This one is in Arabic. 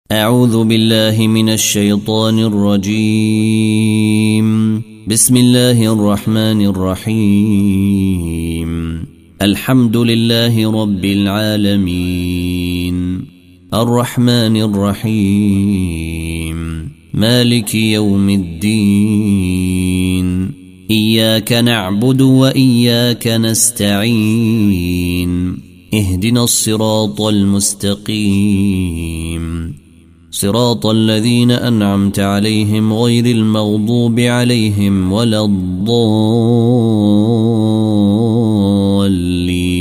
أعوذ بالله من الشيطان الرجيم. بسم الله الرحمن الرحيم. الحمد لله رب العالمين، الرحمن الرحيم، مالك يوم الدين، إياك نعبد وإياك نستعين، اهدنا الصراط المستقيم، صراط الذين أنعمت عليهم غير المغضوب عليهم ولا الضالين.